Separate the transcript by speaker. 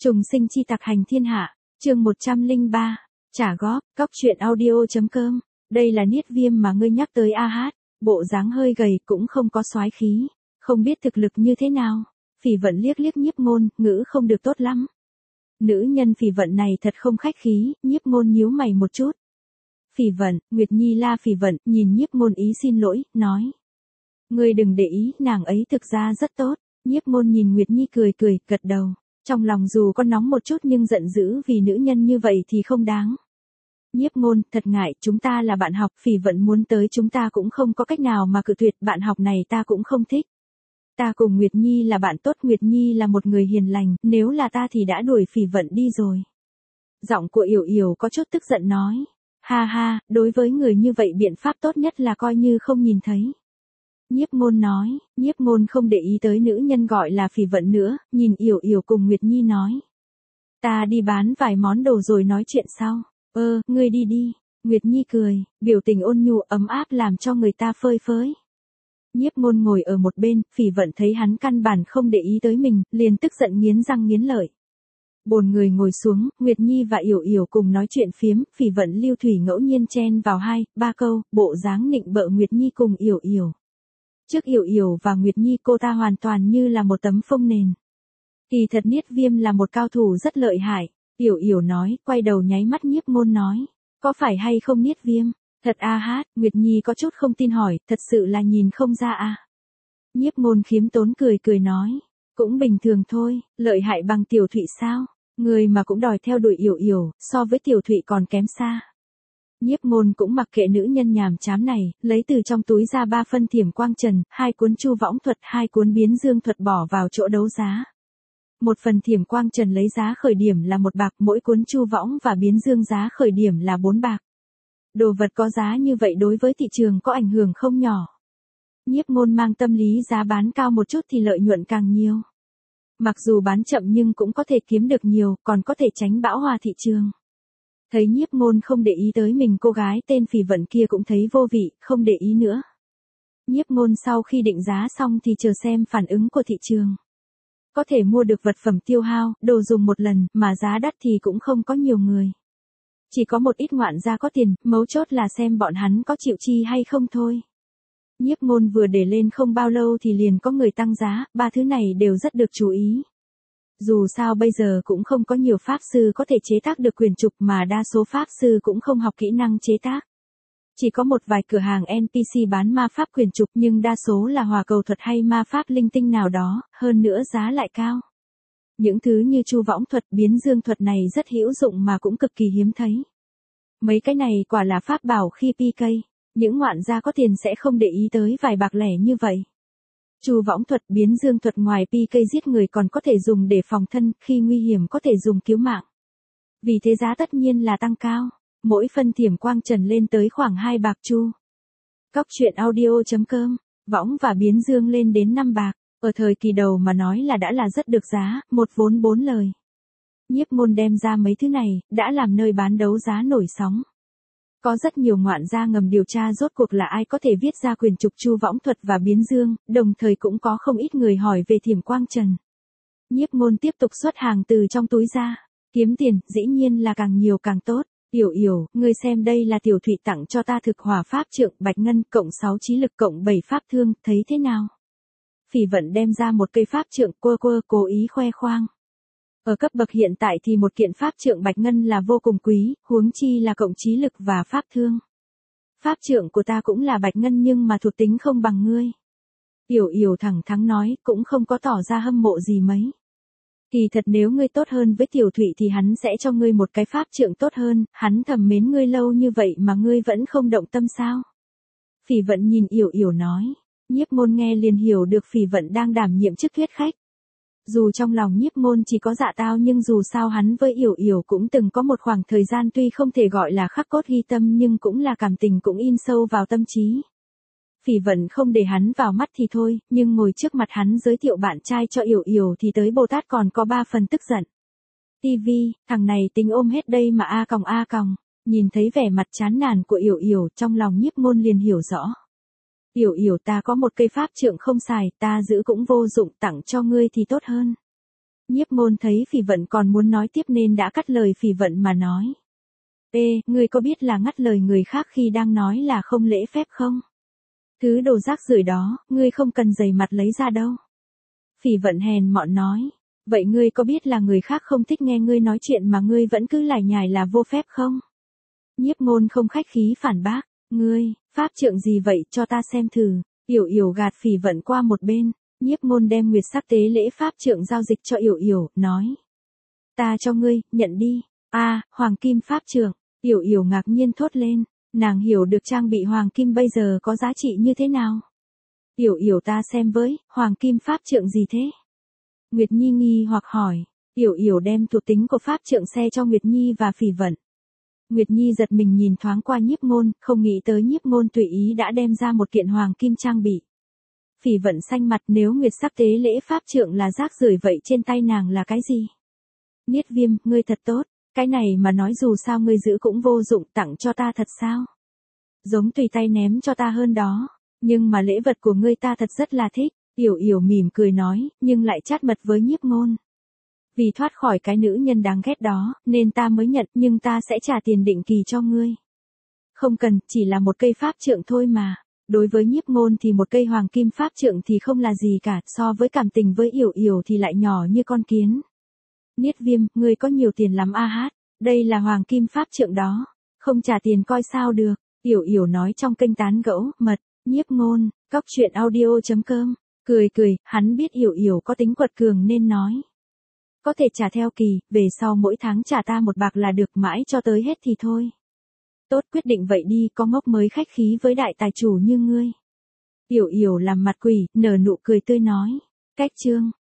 Speaker 1: Trùng sinh chi tặc hành thiên hạ, chương 103, trả góp, cóc truyện audio.com, đây là Niết Viêm mà ngươi nhắc tới a hát, bộ dáng hơi gầy cũng không có soái khí, không biết thực lực như thế nào, Phỉ Vận liếc liếc Nhiếp Ngôn, ngữ không được tốt lắm. Nữ nhân Phỉ Vận này thật không khách khí, Nhiếp Ngôn nhíu mày một chút. Phỉ Vận, Nguyệt Nhi la Phỉ Vận, nhìn Nhiếp Ngôn ý xin lỗi, nói. Ngươi đừng để ý, nàng ấy thực ra rất tốt, Nhiếp Ngôn nhìn Nguyệt Nhi cười cười, gật đầu. Trong lòng dù có nóng một chút nhưng giận dữ vì nữ nhân như vậy thì không đáng. Nhiếp Ngôn, thật ngại, chúng ta là bạn học, Phỉ Vận muốn tới chúng ta cũng không có cách nào mà cự tuyệt, bạn học này ta cũng không thích. Ta cùng Nguyệt Nhi là bạn tốt, Nguyệt Nhi là một người hiền lành, nếu là ta thì đã đuổi Phỉ Vận đi rồi. Giọng của Yểu Yểu có chút tức giận nói. Ha ha, đối với người như vậy biện pháp tốt nhất là coi như không nhìn thấy. Nhiếp Ngôn nói, Nhiếp Ngôn không để ý tới nữ nhân gọi là Phỉ Vận nữa, nhìn Yểu Yểu cùng Nguyệt Nhi nói. Ta đi bán vài món đồ rồi nói chuyện sau. Ngươi đi đi. Nguyệt Nhi cười, biểu tình ôn nhu ấm áp làm cho người ta phơi phới. Nhiếp Ngôn ngồi ở một bên, Phỉ Vận thấy hắn căn bản không để ý tới mình, liền tức giận nghiến răng nghiến lợi. Bồn người ngồi xuống, Nguyệt Nhi và Yểu Yểu cùng nói chuyện phiếm, Phỉ Vận lưu thủy ngẫu nhiên chen vào 2-3 câu, bộ dáng nịnh bợ Nguyệt Nhi cùng Yểu Yểu. Trước Yểu Yểu và Nguyệt Nhi cô ta hoàn toàn như là một tấm phông nền. Kỳ thật Niết Viêm là một cao thủ rất lợi hại, Yểu Yểu nói, quay đầu nháy mắt Nhiếp Ngôn nói, có phải hay không Niết Viêm? Thật a hát, Nguyệt Nhi có chút không tin hỏi, thật sự là nhìn không ra à. Nhiếp Ngôn khiếm tốn cười cười nói, cũng bình thường thôi, lợi hại bằng Tiểu Thụy sao? Người mà cũng đòi theo đuổi Yểu Yểu, so với Tiểu Thụy còn kém xa. Nhiếp Ngôn cũng mặc kệ nữ nhân nhàm chán này, lấy từ trong túi ra 3 phân Thiểm Quang Trần, 2 cuốn Chu Võng Thuật, 2 cuốn Biến Dương Thuật bỏ vào chỗ đấu giá. Một phần Thiểm Quang Trần lấy giá khởi điểm là 1 bạc, mỗi cuốn Chu Võng và Biến Dương giá khởi điểm là 4 bạc. Đồ vật có giá như vậy đối với thị trường có ảnh hưởng không nhỏ. Nhiếp Ngôn mang tâm lý giá bán cao một chút thì lợi nhuận càng nhiều. Mặc dù bán chậm nhưng cũng có thể kiếm được nhiều, còn có thể tránh bão hòa thị trường. Thấy Nhiếp Ngôn không để ý tới mình, cô gái tên Phỉ Vận kia cũng thấy vô vị, không để ý nữa. Nhiếp Ngôn sau khi định giá xong thì chờ xem phản ứng của thị trường. Có thể mua được vật phẩm tiêu hao, đồ dùng một lần, mà giá đắt thì cũng không có nhiều người. Chỉ có một ít ngoạn gia có tiền, mấu chốt là xem bọn hắn có chịu chi hay không thôi. Nhiếp Ngôn vừa để lên không bao lâu thì liền có người tăng giá, 3 thứ này đều rất được chú ý. Dù sao bây giờ cũng không có nhiều pháp sư có thể chế tác được quyền trục mà đa số pháp sư cũng không học kỹ năng chế tác. Chỉ có một vài cửa hàng NPC bán ma pháp quyền trục nhưng đa số là hỏa cầu thuật hay ma pháp linh tinh nào đó, hơn nữa giá lại cao. Những thứ như Chu Võng Thuật, Biến Dương Thuật này rất hữu dụng mà cũng cực kỳ hiếm thấy. Mấy cái này quả là pháp bảo khi PK, những ngoạn gia có tiền sẽ không để ý tới vài bạc lẻ như vậy. Chu Võng Thuật, Biến Dương Thuật ngoài PK giết người còn có thể dùng để phòng thân, khi nguy hiểm có thể dùng cứu mạng. Vì thế giá tất nhiên là tăng cao, mỗi phân Thiểm Quang Trần lên tới khoảng 2 bạc chu. Cóc truyện audio.com, Võng và Biến Dương lên đến 5 bạc, ở thời kỳ đầu mà nói là đã là rất được giá, một vốn 4 lời. Nhiếp Ngôn đem ra mấy thứ này, đã làm nơi bán đấu giá nổi sóng. Có rất nhiều ngoạn gia ngầm điều tra rốt cuộc là ai có thể viết ra quyền trục Chu Võng Thuật và Biến Dương, đồng thời cũng có không ít người hỏi về Thiểm Quang Trần. Nhiếp Ngôn tiếp tục xuất hàng từ trong túi ra, kiếm tiền, dĩ nhiên là càng nhiều càng tốt. Yểu Yểu, ngươi xem đây là Tiểu Thụy tặng cho ta thực hỏa pháp trượng bạch ngân cộng 6 trí lực cộng 7 pháp thương, thấy thế nào? Phỉ Vận đem ra một cây pháp trượng cố ý khoe khoang. Ở cấp bậc hiện tại thì một kiện pháp trượng bạch ngân là vô cùng quý, huống chi là cộng trí lực và pháp thương. Pháp trượng của ta cũng là bạch ngân nhưng mà thuộc tính không bằng ngươi. Yểu Yểu thẳng thắn nói, cũng không có tỏ ra hâm mộ gì mấy. Kỳ thật nếu ngươi tốt hơn với Tiểu Thụy thì hắn sẽ cho ngươi một cái pháp trượng tốt hơn, hắn thầm mến ngươi lâu như vậy mà ngươi vẫn không động tâm sao? Phỉ Vận nhìn Yểu Yểu nói. Nhiếp Ngôn nghe liền hiểu được Phỉ Vận đang đảm nhiệm chức thuyết khách. Dù trong lòng Nhiếp Ngôn chỉ có dạ tao nhưng dù sao hắn với Yểu Yểu cũng từng có một khoảng thời gian tuy không thể gọi là khắc cốt ghi tâm nhưng cũng là cảm tình cũng in sâu vào tâm trí. Phỉ Vận không để hắn vào mắt thì thôi, nhưng ngồi trước mặt hắn giới thiệu bạn trai cho Yểu Yểu thì tới Bồ Tát còn có 3 phần tức giận. Thằng này tính ôm hết đây mà a còng, nhìn thấy vẻ mặt chán nản của Yểu Yểu trong lòng Nhiếp Ngôn liền hiểu rõ. Yểu Yểu, ta có một cây pháp trượng không xài, ta giữ cũng vô dụng, tặng cho ngươi thì tốt hơn. Nhiếp Ngôn thấy Phỉ Vận còn muốn nói tiếp nên đã cắt lời Phỉ Vận mà nói. Ê, ngươi có biết là ngắt lời người khác khi đang nói là không lễ phép không? Thứ đồ rác rưởi đó, ngươi không cần giày mặt lấy ra đâu. Phỉ Vận hèn mọn nói. Vậy ngươi có biết là người khác không thích nghe ngươi nói chuyện mà ngươi vẫn cứ lải nhải là vô phép không? Nhiếp Ngôn không khách khí phản bác. Ngươi, pháp trượng gì vậy cho ta xem thử. Yểu Yểu gạt Phỉ Vận qua một bên. Nhiếp Ngôn đem nguyệt sắc tế lễ pháp trượng giao dịch cho Yểu Yểu, nói. Ta cho ngươi, nhận đi. Hoàng kim pháp trượng. Yểu Yểu ngạc nhiên thốt lên. Nàng hiểu được trang bị hoàng kim bây giờ có giá trị như thế nào. Yểu Yểu ta xem với, hoàng kim pháp trượng gì thế? Nguyệt Nhi nghi hoặc hỏi. Yểu Yểu đem thuộc tính của pháp trượng xe cho Nguyệt Nhi và Phỉ Vận. Nguyệt Nhi giật mình nhìn thoáng qua Nhiếp Ngôn, không nghĩ tới Nhiếp Ngôn tùy ý đã đem ra một kiện hoàng kim trang bị. Phỉ Vận xanh mặt, nếu nguyệt sắc tế lễ pháp trượng là rác rưởi vậy trên tay nàng là cái gì? Niết Viêm, ngươi thật tốt, cái này mà nói dù sao ngươi giữ cũng vô dụng, tặng cho ta thật sao? Giống tùy tay ném cho ta hơn đó, nhưng mà lễ vật của ngươi ta thật rất là thích. Yểu Yểu mỉm cười nói, nhưng lại chát mật với Nhiếp Ngôn. Vì thoát khỏi cái nữ nhân đáng ghét đó, nên ta mới nhận, nhưng ta sẽ trả tiền định kỳ cho ngươi. Không cần, chỉ là một cây pháp trượng thôi mà. Đối với Nhiếp Ngôn thì một cây hoàng kim pháp trượng thì không là gì cả, so với cảm tình với Yểu Yểu thì lại nhỏ như con kiến. Niết Viêm, ngươi có nhiều tiền lắm đây là hoàng kim pháp trượng đó, không trả tiền coi sao được. Yểu Yểu nói trong kênh tán gẫu, mật. Nhiếp Ngôn, coctruyện.audio.com, cười, hắn biết Yểu Yểu có tính quật cường nên nói. Có thể trả theo kỳ, về sau mỗi tháng trả ta 1 bạc là được, mãi cho tới hết thì thôi. Tốt, quyết định vậy đi, có ngốc mới khách khí với đại tài chủ như ngươi. Yểu Yểu làm mặt quỷ, nở nụ cười tươi nói. Cách chương